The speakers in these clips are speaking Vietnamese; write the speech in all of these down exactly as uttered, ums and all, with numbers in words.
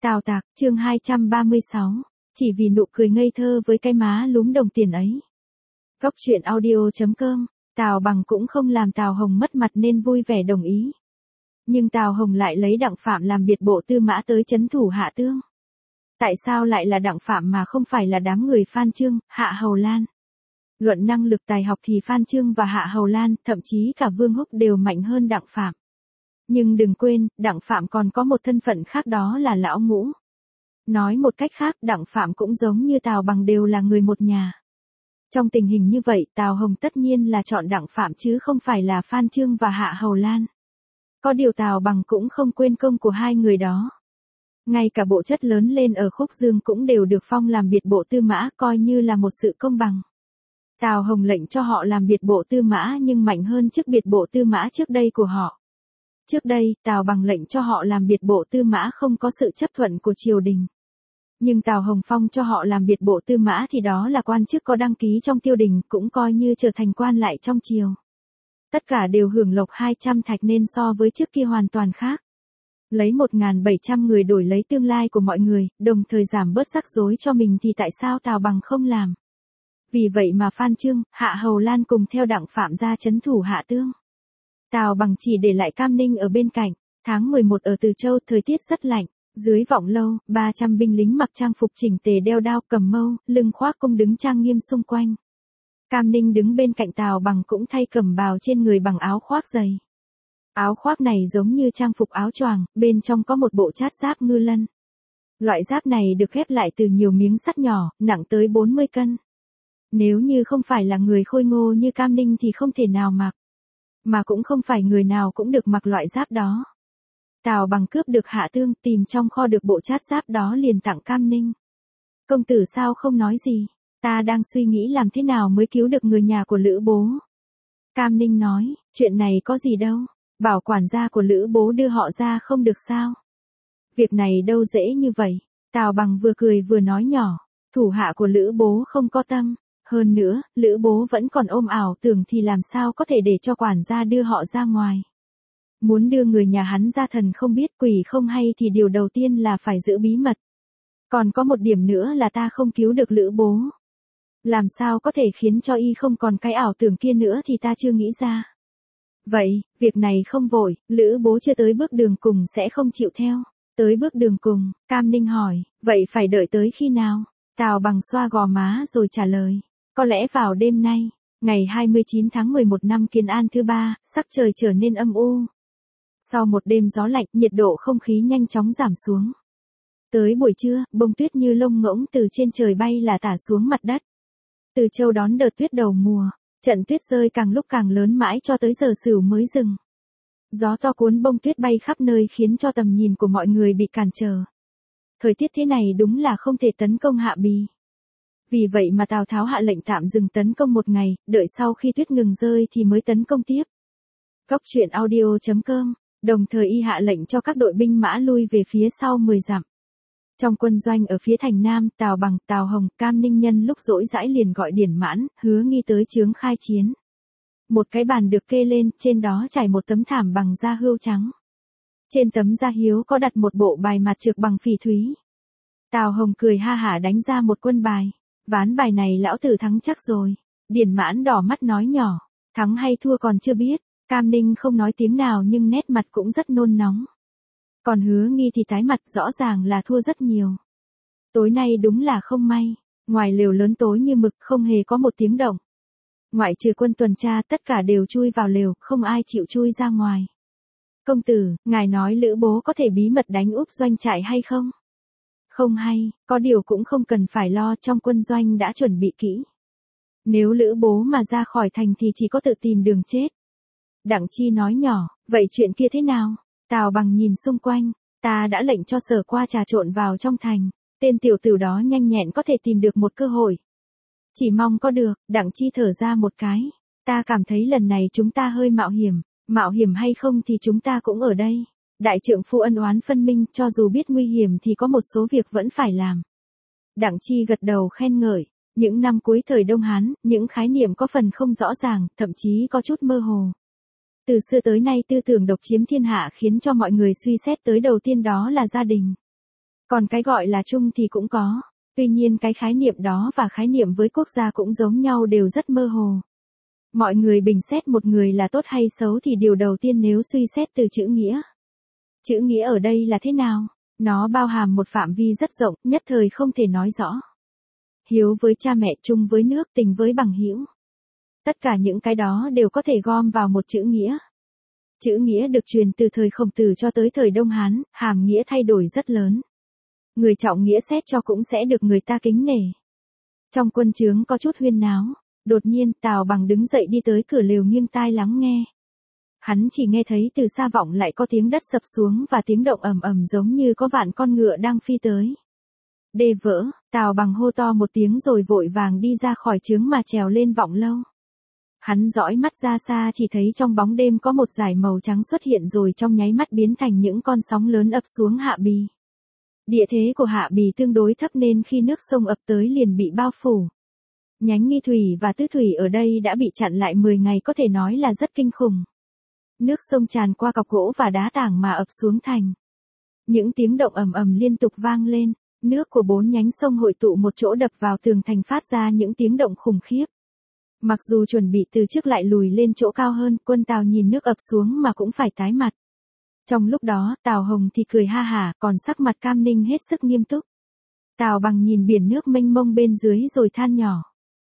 Tào Tạc, chương hai trăm ba mươi sáu, chỉ vì nụ cười ngây thơ với cái má lúm đồng tiền ấy. Góc truyện audio chấm com, Tào Bằng cũng không làm Tào Hồng mất mặt nên vui vẻ đồng ý. Nhưng Tào Hồng lại lấy Đặng Phạm làm biệt bộ tư mã tới trấn thủ Hạ Tương. Tại sao lại là Đặng Phạm mà không phải là đám người Phan Chương, Hạ Hầu Lan? Luận năng lực tài học thì Phan Chương và Hạ Hầu Lan, thậm chí cả Vương Húc đều mạnh hơn Đặng Phạm. Nhưng đừng quên, Đặng Phạm còn có một thân phận khác, đó là lão ngũ. Nói một cách khác, Đặng Phạm cũng giống như Tào Bằng đều là người một nhà. Trong tình hình như vậy, Tào Hồng tất nhiên là chọn Đặng Phạm chứ không phải là Phan Chương và Hạ Hầu Lan. Có điều Tào Bằng cũng không quên công của hai người đó. Ngay cả bộ chất lớn lên ở Khúc Dương cũng đều được phong làm biệt bộ tư mã, coi như là một sự công bằng. Tào Hồng lệnh cho họ làm biệt bộ tư mã nhưng mạnh hơn chức biệt bộ tư mã trước đây của họ. Trước đây, Tào Bằng lệnh cho họ làm biệt bộ tư mã không có sự chấp thuận của triều đình. Nhưng Tào Hồng phong cho họ làm biệt bộ tư mã thì đó là quan chức có đăng ký trong tiêu đình, cũng coi như trở thành quan lại trong triều. Tất cả đều hưởng lộc hai trăm thạch nên so với trước kia hoàn toàn khác. Lấy một nghìn bảy trăm người đổi lấy tương lai của mọi người, đồng thời giảm bớt rắc rối cho mình thì tại sao Tào Bằng không làm? Vì vậy mà Phan Chương, Hạ Hầu Lan cùng theo Đặng Phạm ra trấn thủ Hạ Tương. Tào Bằng chỉ để lại Cam Ninh ở bên cạnh. Tháng mười một ở Từ Châu, thời tiết rất lạnh. Dưới vọng lâu, ba trăm binh lính mặc trang phục chỉnh tề đeo đao cầm mâu, lưng khoác cung đứng trang nghiêm xung quanh. Cam Ninh đứng bên cạnh Tào Bằng cũng thay cẩm bào trên người bằng áo khoác dày. Áo khoác này giống như trang phục áo choàng, bên trong có một bộ chát giáp ngư lân. Loại giáp này được ghép lại từ nhiều miếng sắt nhỏ, nặng tới bốn mươi cân. Nếu như không phải là người khôi ngô như Cam Ninh thì không thể nào mặc. Mà cũng không phải người nào cũng được mặc loại giáp đó. Tào Bằng cướp được Hạ Tương, tìm trong kho được bộ chát giáp đó liền tặng Cam Ninh. Công tử sao không nói gì? Ta đang suy nghĩ làm thế nào mới cứu được người nhà của Lữ Bố. Cam Ninh nói, chuyện này có gì đâu, bảo quản gia của Lữ Bố đưa họ ra không được sao? Việc này đâu dễ như vậy. Tào Bằng vừa cười vừa nói nhỏ, thủ hạ của Lữ Bố không có tâm. Hơn nữa, Lữ Bố vẫn còn ôm ảo tưởng thì làm sao có thể để cho quản gia đưa họ ra ngoài. Muốn đưa người nhà hắn ra, thần không biết quỷ không hay thì điều đầu tiên là phải giữ bí mật. Còn có một điểm nữa là ta không cứu được Lữ Bố. Làm sao có thể khiến cho y không còn cái ảo tưởng kia nữa thì ta chưa nghĩ ra. Vậy, việc này không vội, Lữ Bố chưa tới bước đường cùng sẽ không chịu theo. Tới bước đường cùng, Cam Ninh hỏi, vậy phải đợi tới khi nào? Tào Bằng xoa gò má rồi trả lời. Có lẽ vào đêm nay, ngày hai mươi chín tháng mười một năm Kiến An thứ ba, sắc trời trở nên âm u. Sau một đêm gió lạnh, nhiệt độ không khí nhanh chóng giảm xuống. Tới buổi trưa, bông tuyết như lông ngỗng từ trên trời bay là tả xuống mặt đất. Từ Châu đón đợt tuyết đầu mùa, trận tuyết rơi càng lúc càng lớn mãi cho tới giờ Sửu mới dừng. Gió to cuốn bông tuyết bay khắp nơi khiến cho tầm nhìn của mọi người bị cản trở. Thời tiết thế này đúng là không thể tấn công Hạ Bì. Vì vậy mà Tào Tháo hạ lệnh tạm dừng tấn công một ngày, đợi sau khi tuyết ngừng rơi thì mới tấn công tiếp. Góc truyện audio chấm com, đồng thời y hạ lệnh cho các đội binh mã lui về phía sau mười dặm. Trong quân doanh ở phía thành Nam, Tào Bằng, Tào Hồng, Cam Ninh nhân lúc rỗi rãi liền gọi Điển Mãn, Hứa Nghi tới chướng khai chiến. Một cái bàn được kê lên, trên đó trải một tấm thảm bằng da hươu trắng. Trên tấm da hiếu có đặt một bộ bài mặt trược bằng phỉ thúy. Tào Hồng cười ha hả đánh ra một quân bài. Ván bài này lão tử thắng chắc rồi. Điển Mãn đỏ mắt nói nhỏ, thắng hay thua còn chưa biết. Cam Ninh không nói tiếng nào nhưng nét mặt cũng rất nôn nóng. Còn Hứa Nghi thì tái mặt, rõ ràng là thua rất nhiều. Tối nay đúng là không may, ngoài lều lớn tối như mực không hề có một tiếng động. Ngoại trừ quân tuần tra tất cả đều chui vào lều, không ai chịu chui ra ngoài. Công tử, ngài nói Lữ Bố có thể bí mật đánh úp doanh trại hay không? Không hay, có điều cũng không cần phải lo, trong quân doanh đã chuẩn bị kỹ. Nếu Lữ Bố mà ra khỏi thành thì chỉ có tự tìm đường chết. Đặng Chi nói nhỏ, vậy chuyện kia thế nào? Tào Bằng nhìn xung quanh, ta đã lệnh cho Sở Qua trà trộn vào trong thành, tên tiểu tử đó nhanh nhẹn có thể tìm được một cơ hội. Chỉ mong có được. Đặng Chi thở ra một cái, ta cảm thấy lần này chúng ta hơi mạo hiểm, mạo hiểm hay không thì chúng ta cũng ở đây. Đại trượng phu ân oán phân minh, cho dù biết nguy hiểm thì có một số việc vẫn phải làm. Đặng Chi gật đầu khen ngợi, những năm cuối thời Đông Hán, những khái niệm có phần không rõ ràng, thậm chí có chút mơ hồ. Từ xưa tới nay tư tưởng độc chiếm thiên hạ khiến cho mọi người suy xét tới đầu tiên đó là gia đình. Còn cái gọi là chung thì cũng có. Tuy nhiên cái khái niệm đó và khái niệm với quốc gia cũng giống nhau, đều rất mơ hồ. Mọi người bình xét một người là tốt hay xấu thì điều đầu tiên nếu suy xét từ chữ nghĩa. Chữ nghĩa ở đây là thế nào? Nó bao hàm một phạm vi rất rộng, nhất thời không thể nói rõ. Hiếu với cha mẹ, chung với nước, tình với bằng hữu. Tất cả những cái đó đều có thể gom vào một chữ nghĩa. Chữ nghĩa được truyền từ thời Khổng Tử cho tới thời Đông Hán, hàm nghĩa thay đổi rất lớn. Người trọng nghĩa xét cho cũng sẽ được người ta kính nể. Trong quân trướng có chút huyên náo, đột nhiên Tào Bằng đứng dậy đi tới cửa lều nghiêng tai lắng nghe. Hắn chỉ nghe thấy từ xa vọng lại có tiếng đất sập xuống và tiếng động ầm ầm giống như có vạn con ngựa đang phi tới. Đê vỡ, Tào Bằng hô to một tiếng rồi vội vàng đi ra khỏi trướng mà trèo lên vọng lâu. Hắn dõi mắt ra xa chỉ thấy trong bóng đêm có một dải màu trắng xuất hiện rồi trong nháy mắt biến thành những con sóng lớn ập xuống Hạ Bì. Địa thế của Hạ Bì tương đối thấp nên khi nước sông ập tới liền bị bao phủ. Nhánh Nghi Thủy và Tứ Thủy ở đây đã bị chặn lại mười ngày, có thể nói là rất kinh khủng. Nước sông tràn qua cọc gỗ và đá tảng mà ập xuống thành. Những tiếng động ầm ầm liên tục vang lên, nước của bốn nhánh sông hội tụ một chỗ đập vào tường thành phát ra những tiếng động khủng khiếp. Mặc dù chuẩn bị từ trước lại lùi lên chỗ cao hơn, quân Tào nhìn nước ập xuống mà cũng phải tái mặt. Trong lúc đó, Tào Hồng thì cười ha hả, còn sắc mặt Cam Ninh hết sức nghiêm túc. Tào Bằng nhìn biển nước mênh mông bên dưới rồi than nhỏ.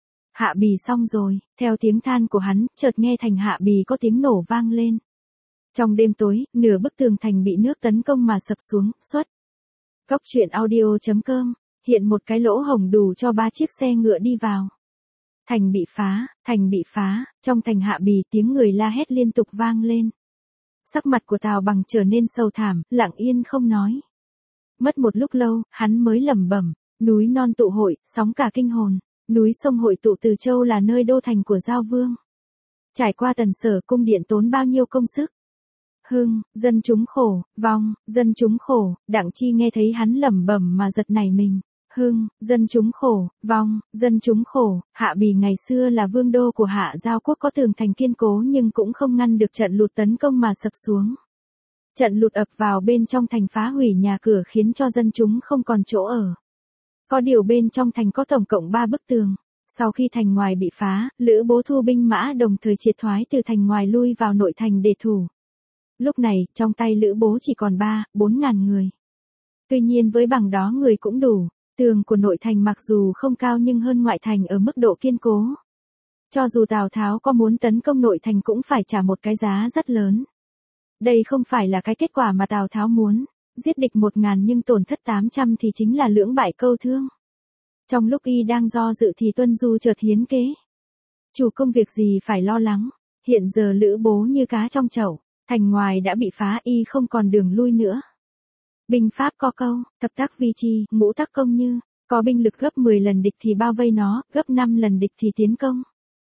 Hạ Bì xong rồi, theo tiếng than của hắn, chợt nghe thành Hạ Bì có tiếng nổ vang lên. Trong đêm tối, nửa bức tường thành bị nước tấn công mà sập xuống, xuất. Góc truyện audio chấm com, hiện một cái lỗ hổng đủ cho ba chiếc xe ngựa đi vào. Thành bị phá, thành bị phá, trong thành Hạ Bì tiếng người la hét liên tục vang lên. Sắc mặt của Tào Bằng trở nên sầu thảm, lặng yên không nói. Mất một lúc lâu, hắn mới lẩm bẩm, núi non tụ hội, sóng cả kinh hồn, núi sông hội tụ Từ Châu là nơi đô thành của Giao Vương. Trải qua Tần Sở cung điện tốn bao nhiêu công sức. Hưng, dân chúng khổ, vong, dân chúng khổ, Đặng Chi nghe thấy hắn lẩm bẩm mà giật nảy mình. Hưng, dân chúng khổ, vong, dân chúng khổ, Hạ Bì ngày xưa là vương đô của Hạ Giao quốc có tường thành kiên cố nhưng cũng không ngăn được trận lụt tấn công mà sập xuống. Trận lụt ập vào bên trong thành phá hủy nhà cửa khiến cho dân chúng không còn chỗ ở. Có điều bên trong thành có tổng cộng ba bức tường. Sau khi thành ngoài bị phá, Lữ Bố thu binh mã đồng thời triệt thoái từ thành ngoài lui vào nội thành để thủ. Lúc này, trong tay Lữ Bố chỉ còn ba, bốn ngàn người. Tuy nhiên với bằng đó người cũng đủ. Tường của nội thành mặc dù không cao nhưng hơn ngoại thành ở mức độ kiên cố. Cho dù Tào Tháo có muốn tấn công nội thành cũng phải trả một cái giá rất lớn. Đây không phải là cái kết quả mà Tào Tháo muốn, giết địch một ngàn nhưng tổn thất tám trăm thì chính là lưỡng bại câu thương. Trong lúc y đang do dự thì Tuân Du chợt hiến kế. Chủ công việc gì phải lo lắng, hiện giờ Lữ Bố như cá trong chậu, thành ngoài đã bị phá y không còn đường lui nữa. Binh pháp có câu, thập tác vi chi, ngũ tác công như, có binh lực gấp mười lần địch thì bao vây nó, gấp năm lần địch thì tiến công.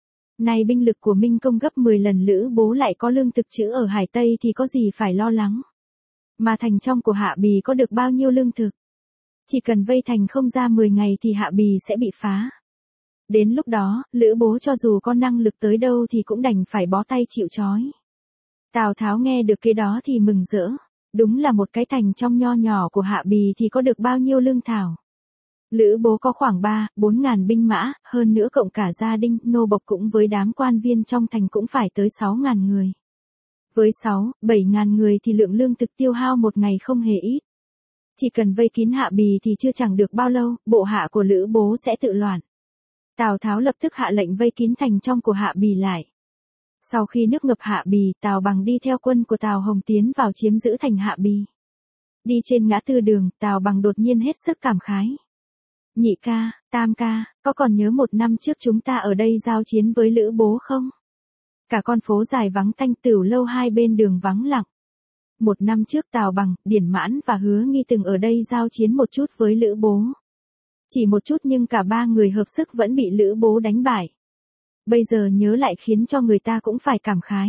Này binh lực của Minh Công gấp mười lần Lữ Bố lại có lương thực trữ ở Hải Tây thì có gì phải lo lắng. Mà thành trong của Hạ Bì có được bao nhiêu lương thực. Chỉ cần vây thành không ra mười ngày thì Hạ Bì sẽ bị phá. Đến lúc đó, Lữ Bố cho dù có năng lực tới đâu thì cũng đành phải bó tay chịu trói. Tào Tháo nghe được cái đó thì mừng rỡ. Đúng là một cái thành trong nho nhỏ của Hạ Bì thì có được bao nhiêu lương thảo. Lữ Bố có khoảng ba, bốn ngàn binh mã, hơn nữa cộng cả gia đình, nô bộc cũng với đám quan viên trong thành cũng phải tới sáu ngàn người. Với sáu, bảy ngàn người thì lượng lương thực tiêu hao một ngày không hề ít. Chỉ cần vây kín Hạ Bì thì chưa chẳng được bao lâu, bộ hạ của Lữ Bố sẽ tự loạn. Tào Tháo lập tức hạ lệnh vây kín thành trong của Hạ Bì lại. Sau khi nước ngập Hạ Bì, Tào Bằng đi theo quân của Tào Hồng tiến vào chiếm giữ thành Hạ Bì. Đi trên ngã tư đường, Tào Bằng đột nhiên hết sức cảm khái. Nhị ca, tam ca, có còn nhớ một năm trước chúng ta ở đây giao chiến với Lữ Bố không? Cả con phố dài vắng tanh, Tửu lâu hai bên đường vắng lặng. Một năm trước Tào Bằng, Điển Mãn và Hứa Nghi từng ở đây giao chiến một chút với Lữ Bố. Chỉ một chút nhưng cả ba người hợp sức vẫn bị Lữ Bố đánh bại. Bây giờ nhớ lại khiến cho người ta cũng phải cảm khái.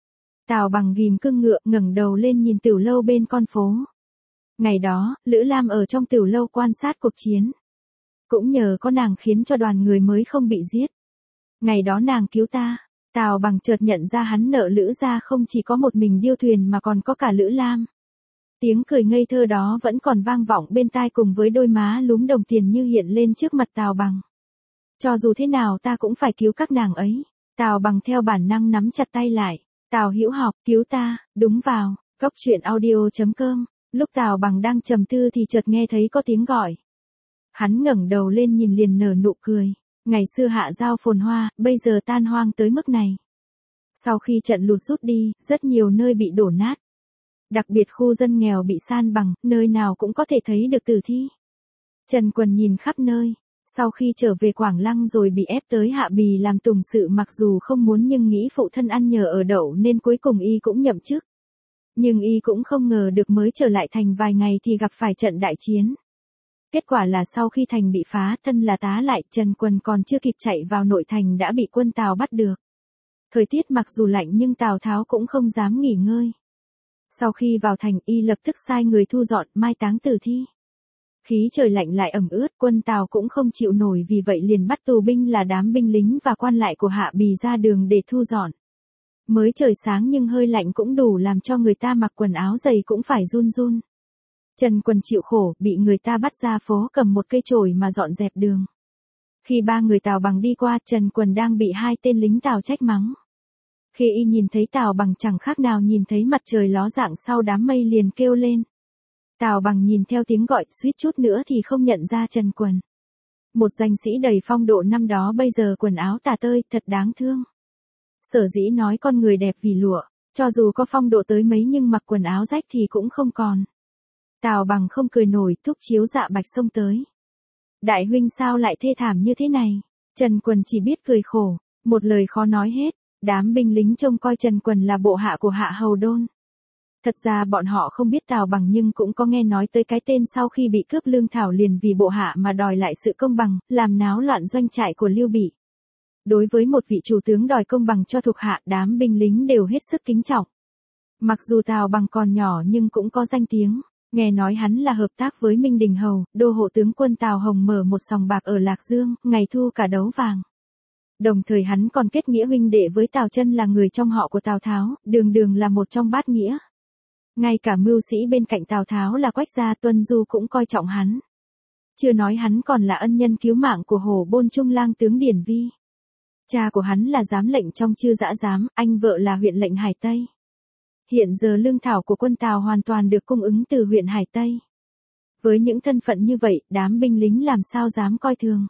Tào Bằng ghim cưng ngựa ngẩng đầu lên nhìn Tửu lâu bên con phố. Ngày đó, Lữ Lam ở trong Tửu lâu quan sát cuộc chiến. Cũng nhờ có nàng khiến cho đoàn người mới không bị giết. Ngày đó nàng cứu ta. Tào Bằng chợt nhận ra hắn nợ Lữ gia không chỉ có một mình Điêu Thuyền mà còn có cả Lữ Lam. Tiếng cười ngây thơ đó vẫn còn vang vọng bên tai cùng với đôi má lúm đồng tiền như hiện lên trước mặt Tào Bằng. Cho dù thế nào ta cũng phải cứu các nàng ấy. Tào Bằng theo bản năng nắm chặt tay lại. Tào Hữu Học, cứu ta, đúng vào, góc truyện audio chấm com. Lúc Tào Bằng đang trầm tư thì chợt nghe thấy có tiếng gọi. Hắn ngẩng đầu lên nhìn liền nở nụ cười. Ngày xưa hạ giao phồn hoa, bây giờ tan hoang tới mức này. Sau khi trận lụt rút đi, rất nhiều nơi bị đổ nát. Đặc biệt khu dân nghèo bị san bằng, nơi nào cũng có thể thấy được tử thi. Trần Quần nhìn khắp nơi. Sau khi trở về Quảng Lăng rồi bị ép tới Hạ Bì làm tùng sự, mặc dù không muốn nhưng nghĩ phụ thân ăn nhờ ở đậu nên cuối cùng y cũng nhậm chức. Nhưng y cũng không ngờ được mới trở lại thành vài ngày thì gặp phải trận đại chiến. Kết quả là sau khi thành bị phá, thân là tá lại, Trần Quần còn chưa kịp chạy vào nội thành đã bị quân Tào bắt được. Thời tiết mặc dù lạnh nhưng Tào Tháo cũng không dám nghỉ ngơi. Sau khi vào thành, y lập tức sai người thu dọn mai táng tử thi. Khí trời lạnh lại ẩm ướt, quân Tào cũng không chịu nổi, vì vậy liền bắt tù binh là đám binh lính và quan lại của Hạ Bì ra đường để thu dọn. Mới trời sáng nhưng hơi lạnh cũng đủ làm cho người ta mặc quần áo dày cũng phải run run. Trần Quần chịu khổ, bị người ta bắt ra phố cầm một cây chổi mà dọn dẹp đường. Khi ba người Tào Bằng đi qua, Trần Quần đang bị hai tên lính Tào trách mắng. Khi y nhìn thấy Tào Bằng chẳng khác nào nhìn thấy mặt trời ló dạng sau đám mây liền kêu lên. Tào Bằng nhìn theo tiếng gọi, suýt chút nữa thì không nhận ra Trần Quần. Một danh sĩ đầy phong độ năm đó bây giờ quần áo tả tơi, thật đáng thương. Sở dĩ nói con người đẹp vì lụa, cho dù có phong độ tới mấy nhưng mặc quần áo rách thì cũng không còn. Tào Bằng không cười nổi, thúc chiếu dạ bạch xông tới. Đại huynh sao lại thê thảm như thế này? Trần Quần chỉ biết cười khổ, một lời khó nói hết. Đám binh lính trông coi Trần Quần là bộ hạ của Hạ Hầu Đôn. Thật ra bọn họ không biết Tào Bằng nhưng cũng có nghe nói tới cái tên sau khi bị cướp lương thảo liền vì bộ hạ mà đòi lại sự công bằng, làm náo loạn doanh trại của Lưu Bị. Đối với một vị chủ tướng đòi công bằng cho thuộc hạ, đám binh lính đều hết sức kính trọng. Mặc dù Tào Bằng còn nhỏ nhưng cũng có danh tiếng, nghe nói hắn là hợp tác với Minh Đình Hầu, đô hộ tướng quân Tào Hồng mở một sòng bạc ở Lạc Dương, ngày thu cả đấu vàng. Đồng thời hắn còn kết nghĩa huynh đệ với Tào Chân là người trong họ của Tào Tháo, đường đường là một trong bát nghĩa. Ngay cả mưu sĩ bên cạnh Tào Tháo là Quách Gia Tuân Du cũng coi trọng hắn. Chưa nói hắn còn là ân nhân cứu mạng của Hổ Bôn Trung lang tướng Điển Vi. Cha của hắn là giám lệnh trong Chư Dã Giám, anh vợ là huyện lệnh Hải Tây. Hiện giờ lương thảo của quân Tào hoàn toàn được cung ứng từ huyện Hải Tây. Với những thân phận như vậy, đám binh lính làm sao dám coi thường.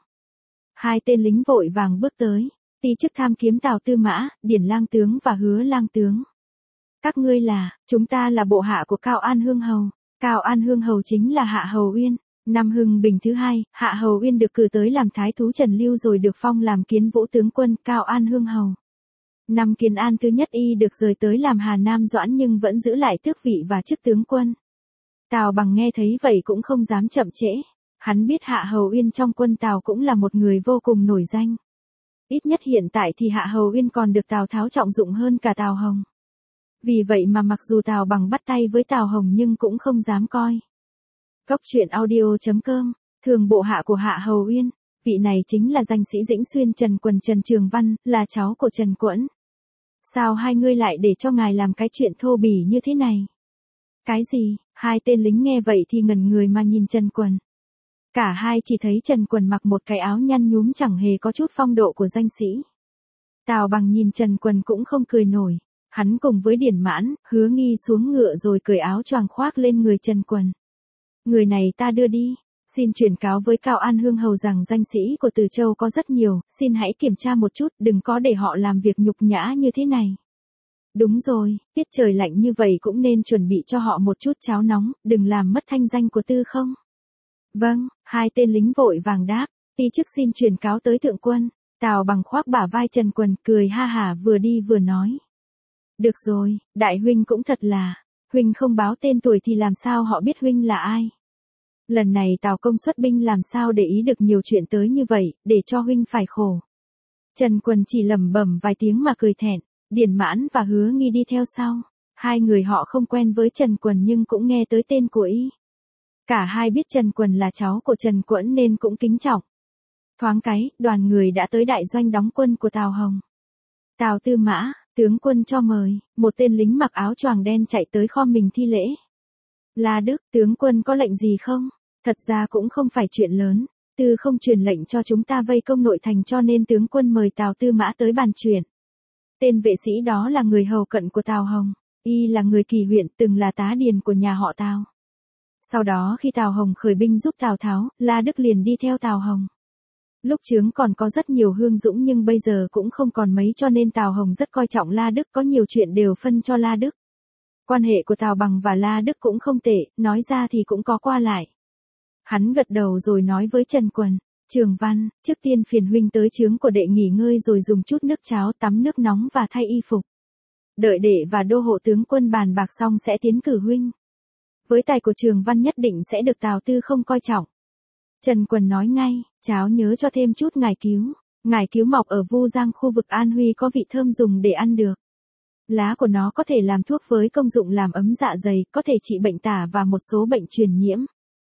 Hai tên lính vội vàng bước tới, ti chức tham kiếm Tào Tư Mã, Điển lang tướng và Hứa lang tướng. Các ngươi là, chúng ta là bộ hạ của Cao An Hương Hầu. Cao An Hương Hầu chính là Hạ Hầu Uyên. Năm Hưng Bình thứ hai, Hạ Hầu Uyên được cử tới làm thái thú Trần Lưu rồi được phong làm Kiến Vũ tướng quân Cao An Hương Hầu. Năm Kiến An thứ nhất y được rời tới làm Hà Nam Doãn nhưng vẫn giữ lại tước vị và chức tướng quân. Tào Bằng nghe thấy vậy cũng không dám chậm trễ. Hắn biết Hạ Hầu Uyên trong quân Tào cũng là một người vô cùng nổi danh. Ít nhất hiện tại thì Hạ Hầu Uyên còn được Tào Tháo trọng dụng hơn cả Tào Hồng. Vì vậy mà mặc dù Tào Bằng bắt tay với Tào Hồng nhưng cũng không dám coi. Góc truyện audio chấm com, thường bộ hạ của Hạ Hầu Uyên, vị này chính là danh sĩ Dĩnh Xuyên Trần Quần Trần Trường Văn, là cháu của Trần Quẫn. Sao hai ngươi lại để cho ngài làm cái chuyện thô bỉ như thế này? Cái gì? Hai tên lính nghe vậy thì ngẩn người mà nhìn Trần Quần. Cả hai chỉ thấy Trần Quần mặc một cái áo nhăn nhúm chẳng hề có chút phong độ của danh sĩ. Tào Bằng nhìn Trần Quần cũng không cười nổi. Hắn cùng với Điển Mãn, Hứa Nghi xuống ngựa rồi cởi áo choàng khoác lên người Trần Quần. Người này ta đưa đi, xin truyền cáo với Cao An Hương Hầu rằng danh sĩ của Từ Châu có rất nhiều, xin hãy kiểm tra một chút, đừng có để họ làm việc nhục nhã như thế này. Đúng rồi, tiết trời lạnh như vậy cũng nên chuẩn bị cho họ một chút cháo nóng, đừng làm mất thanh danh của Tư không. Vâng, hai tên lính vội vàng đáp, ti chức xin truyền cáo tới thượng quân. Tào Bằng khoác bả vai Trần Quần, cười ha hả vừa đi vừa nói. Được rồi, đại huynh cũng thật là, huynh không báo tên tuổi thì làm sao họ biết huynh là ai. Lần này Tào công xuất binh làm sao để ý được nhiều chuyện tới như vậy, để cho huynh phải khổ. Trần Quần chỉ lẩm bẩm vài tiếng mà cười thẹn, Điển Mãn và Hứa Nghi đi theo sau. Hai người họ không quen với Trần Quần nhưng cũng nghe tới tên của y. Cả hai biết Trần Quần là cháu của Trần Quẫn nên cũng kính trọng. Thoáng cái, đoàn người đã tới đại doanh đóng quân của Tào Hồng. Tào Tư Mã, tướng quân cho mời, một tên lính mặc áo choàng đen chạy tới khom mình thi lễ. La Đức, tướng quân có lệnh gì không? Thật ra cũng không phải chuyện lớn, Tư không truyền lệnh cho chúng ta vây công nội thành cho nên tướng quân mời Tào Tư Mã tới bàn chuyện. Tên vệ sĩ đó là người hầu cận của Tào Hồng, y là người Kỳ huyện từng là tá điền của nhà họ Tào. Sau đó khi Tào Hồng khởi binh giúp Tào Tháo, La Đức liền đi theo Tào Hồng. Lúc trước còn có rất nhiều hương dũng nhưng bây giờ cũng không còn mấy cho nên Tào Hồng rất coi trọng La Đức, có nhiều chuyện đều phân cho La Đức. Quan hệ của Tào Bằng và La Đức cũng không tệ, nói ra thì cũng có qua lại. Hắn gật đầu rồi nói với Trần Quần, Trường Văn, trước tiên phiền huynh tới trướng của đệ nghỉ ngơi rồi dùng chút nước cháo tắm nước nóng và thay y phục. Đợi đệ và đô hộ tướng quân bàn bạc xong sẽ tiến cử huynh. Với tài của Trường Văn nhất định sẽ được Tào Tư không coi trọng. Trần Quần nói ngay, cháu nhớ cho thêm chút ngải cứu. Ngải cứu mọc ở Vu Giang khu vực An Huy có vị thơm dùng để ăn được. Lá của nó có thể làm thuốc với công dụng làm ấm dạ dày, có thể trị bệnh tả và một số bệnh truyền nhiễm.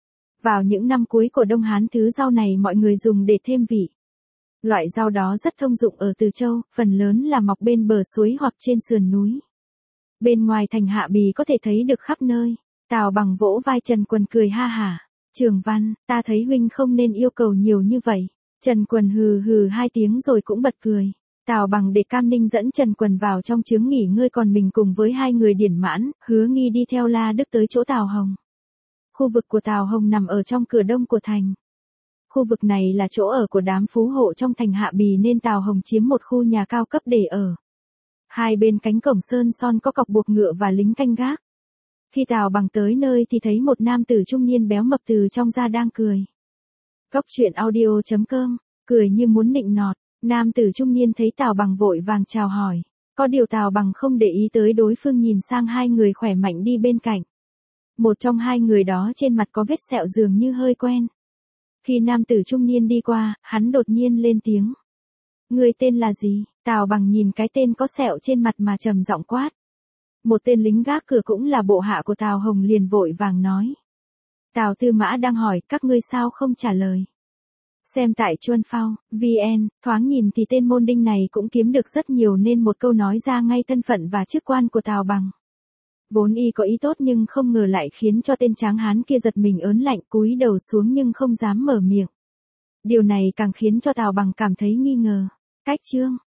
Vào những năm cuối của Đông Hán thứ rau này mọi người dùng để thêm vị. Loại rau đó rất thông dụng ở Từ Châu, phần lớn là mọc bên bờ suối hoặc trên sườn núi. Bên ngoài thành Hạ Bì có thể thấy được khắp nơi. Tào Bằng vỗ vai Trần Quần cười ha hả. Trường Văn, ta thấy huynh không nên yêu cầu nhiều như vậy. Trần Quần hừ hừ hai tiếng rồi cũng bật cười. Tào Bằng để Cam Ninh dẫn Trần Quần vào trong trướng nghỉ ngơi còn mình cùng với hai người Điển Mãn, Hứa Nghi đi theo La Đức tới chỗ Tào Hồng. Khu vực của Tào Hồng nằm ở trong cửa đông của thành. Khu vực này là chỗ ở của đám phú hộ trong thành Hạ Bì nên Tào Hồng chiếm một khu nhà cao cấp để ở. Hai bên cánh cổng sơn son có cọc buộc ngựa và lính canh gác. Khi Tào Bằng tới nơi thì thấy một nam tử trung niên béo mập từ trong ra đang cười. Góc truyện audio chấm com, cười như muốn nịnh nọt. Nam tử trung niên thấy Tào Bằng vội vàng chào hỏi. Có điều Tào Bằng không để ý tới đối phương nhìn sang hai người khỏe mạnh đi bên cạnh. Một trong hai người đó trên mặt có vết sẹo dường như hơi quen. Khi nam tử trung niên đi qua, hắn đột nhiên lên tiếng. Người tên là gì? Tào Bằng nhìn cái tên có sẹo trên mặt mà trầm giọng quát. Một tên lính gác cửa cũng là bộ hạ của Tào Hồng liền vội vàng nói. Tào Tư Mã đang hỏi các ngươi sao không trả lời. Xem tại Chuân Phao, vn, thoáng nhìn thì tên môn đinh này cũng kiếm được rất nhiều nên một câu nói ra ngay thân phận và chức quan của Tào Bằng. Vốn y có ý tốt nhưng không ngờ lại khiến cho tên tráng hán kia giật mình ớn lạnh cúi đầu xuống nhưng không dám mở miệng. Điều này càng khiến cho Tào Bằng cảm thấy nghi ngờ. Cách chương